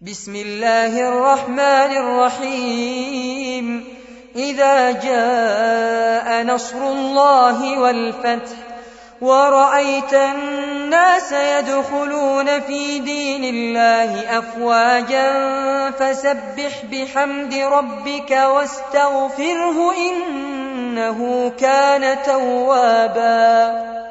بسم الله الرحمن الرحيم إذا جاء نصر الله والفتح ورأيت الناس يدخلون في دين الله أفواجا فسبح بحمد ربك واستغفره إنه كان توابا